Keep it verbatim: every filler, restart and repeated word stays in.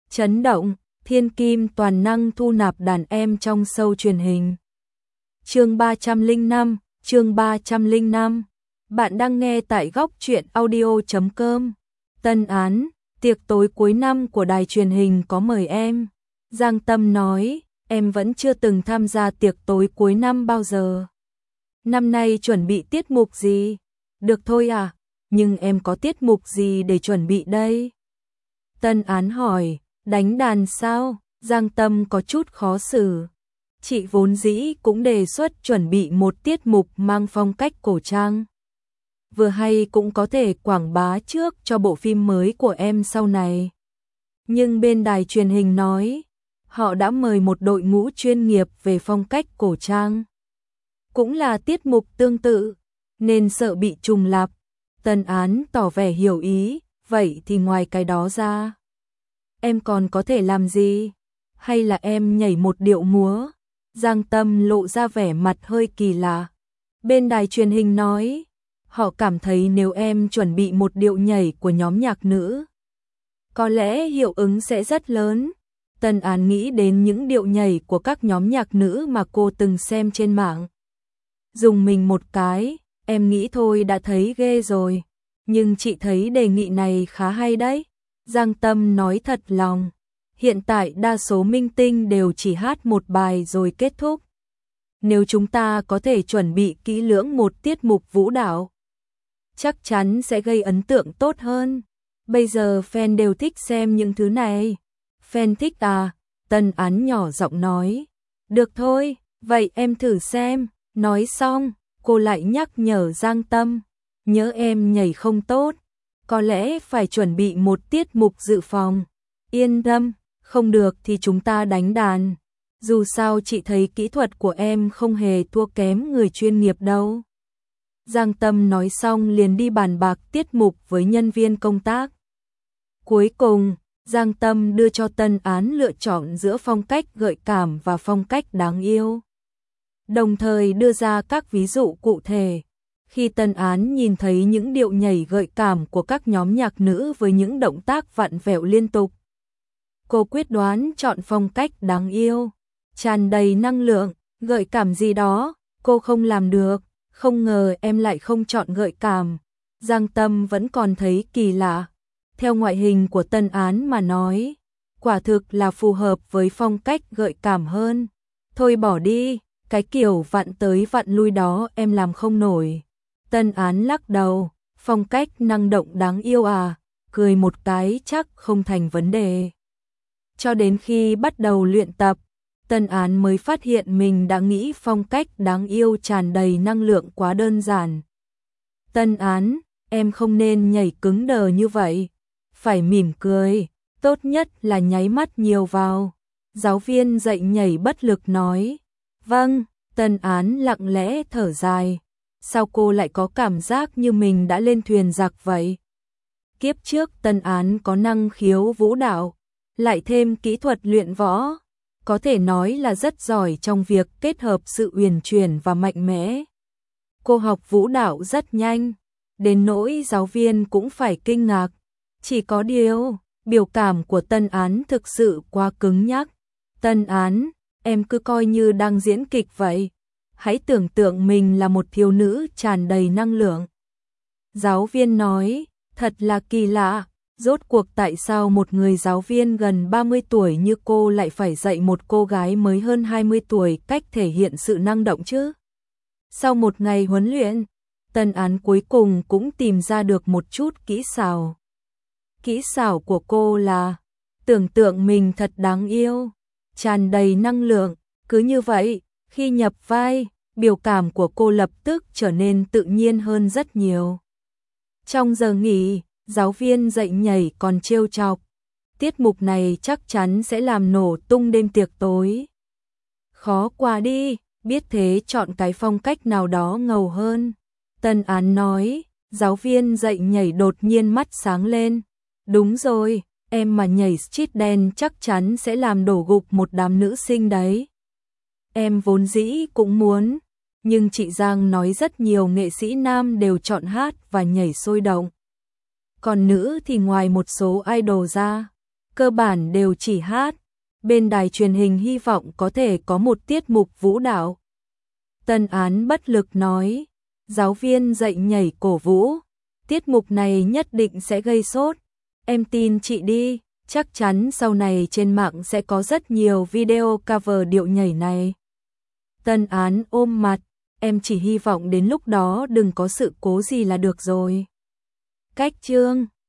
Chấn động, thiên kim toàn năng thu nạp đàn em trong show truyền hình. Chương ba trăm lẻ năm, chương ba trăm lẻ năm. Bạn đang nghe tại góc truyện audio chấm com. Tân án, tiệc tối cuối năm của đài truyền hình có mời em. Giang Tâm nói, em vẫn chưa từng tham gia tiệc tối cuối năm bao giờ. Năm nay chuẩn bị tiết mục gì? Được thôi à, nhưng em có tiết mục gì để chuẩn bị đây? Tân án hỏi, đánh đàn sao? Giang Tâm có chút khó xử. Chị vốn dĩ cũng đề xuất chuẩn bị một tiết mục mang phong cách cổ trang. Vừa hay cũng có thể quảng bá trước cho bộ phim mới của em sau này. Nhưng bên đài truyền hình nói, họ đã mời một đội ngũ chuyên nghiệp về phong cách cổ trang. Cũng là tiết mục tương tự, nên sợ bị trùng lặp. Tân án tỏ vẻ hiểu ý, vậy thì ngoài cái đó ra, em còn có thể làm gì? Hay là em nhảy một điệu múa? Giang Tâm lộ ra vẻ mặt hơi kỳ lạ. Bên đài truyền hình nói, họ cảm thấy nếu em chuẩn bị một điệu nhảy của nhóm nhạc nữ, có lẽ hiệu ứng sẽ rất lớn. Tân án nghĩ đến những điệu nhảy của các nhóm nhạc nữ mà cô từng xem trên mạng. Dùng mình một cái, em nghĩ thôi đã thấy ghê rồi. Nhưng chị thấy đề nghị này khá hay đấy. Giang Tâm nói thật lòng. Hiện tại đa số minh tinh đều chỉ hát một bài rồi kết thúc. Nếu chúng ta có thể chuẩn bị kỹ lưỡng một tiết mục vũ đạo, chắc chắn sẽ gây ấn tượng tốt hơn. Bây giờ fan đều thích xem những thứ này. Fan thích à? Tân án nhỏ giọng nói. Được thôi, vậy em thử xem. Nói xong, cô lại nhắc nhở Giang Tâm. Nhớ em nhảy không tốt, có lẽ phải chuẩn bị một tiết mục dự phòng. Yên tâm, không được thì chúng ta đánh đàn. Dù sao chị thấy kỹ thuật của em không hề thua kém người chuyên nghiệp đâu. Giang Tâm nói xong liền đi bàn bạc tiết mục với nhân viên công tác. Cuối cùng, Giang Tâm đưa cho Tân án lựa chọn giữa phong cách gợi cảm và phong cách đáng yêu. Đồng thời đưa ra các ví dụ cụ thể. Khi Tân án nhìn thấy những điệu nhảy gợi cảm của các nhóm nhạc nữ với những động tác vặn vẹo liên tục, cô quyết đoán chọn phong cách đáng yêu, tràn đầy năng lượng, gợi cảm gì đó, cô không làm được. Không ngờ em lại không chọn gợi cảm. Giang Tâm vẫn còn thấy kỳ lạ. Theo ngoại hình của Tân án mà nói, quả thực là phù hợp với phong cách gợi cảm hơn. Thôi bỏ đi, cái kiểu vặn tới vặn lui đó em làm không nổi. Tân án lắc đầu, phong cách năng động đáng yêu à, cười một cái chắc không thành vấn đề. Cho đến khi bắt đầu luyện tập, Tân án mới phát hiện mình đã nghĩ phong cách đáng yêu tràn đầy năng lượng quá đơn giản. Tân án, em không nên nhảy cứng đờ như vậy, phải mỉm cười, tốt nhất là nháy mắt nhiều vào. Giáo viên dạy nhảy bất lực nói. Vâng, Tân án lặng lẽ thở dài. Sao cô lại có cảm giác như mình đã lên thuyền giặc vậy? Kiếp trước Tân án có năng khiếu vũ đạo, lại thêm kỹ thuật luyện võ, có thể nói là rất giỏi trong việc kết hợp sự uyển chuyển và mạnh mẽ. Cô học vũ đạo rất nhanh, đến nỗi giáo viên cũng phải kinh ngạc. Chỉ có điều, biểu cảm của Tân án thực sự quá cứng nhắc. Tân án, em cứ coi như đang diễn kịch vậy. Hãy tưởng tượng mình là một thiếu nữ tràn đầy năng lượng. Giáo viên nói, thật là kỳ lạ, rốt cuộc tại sao một người giáo viên gần ba mươi tuổi như cô lại phải dạy một cô gái mới hơn hai mươi tuổi cách thể hiện sự năng động chứ? Sau một ngày huấn luyện, Tân án cuối cùng cũng tìm ra được một chút kỹ xảo. Kỹ xảo của cô là tưởng tượng mình thật đáng yêu, tràn đầy năng lượng, cứ như vậy. Khi nhập vai, biểu cảm của cô lập tức trở nên tự nhiên hơn rất nhiều. Trong giờ nghỉ, giáo viên dạy nhảy còn trêu chọc. Tiết mục này chắc chắn sẽ làm nổ tung đêm tiệc tối. Khó quá đi, biết thế chọn cái phong cách nào đó ngầu hơn. Tân án nói, giáo viên dạy nhảy đột nhiên mắt sáng lên. Đúng rồi, em mà nhảy street dance chắc chắn sẽ làm đổ gục một đám nữ sinh đấy. Em vốn dĩ cũng muốn, nhưng chị Giang nói rất nhiều nghệ sĩ nam đều chọn hát và nhảy sôi động. Còn nữ thì ngoài một số idol ra, cơ bản đều chỉ hát. Bên đài truyền hình hy vọng có thể có một tiết mục vũ đạo. Tân Án bất lực nói, giáo viên dạy nhảy cổ vũ, tiết mục này nhất định sẽ gây sốt. Em tin chị đi, chắc chắn sau này trên mạng sẽ có rất nhiều video cover điệu nhảy này. Tân Án ôm mặt, em chỉ hy vọng đến lúc đó đừng có sự cố gì là được rồi. Cách chương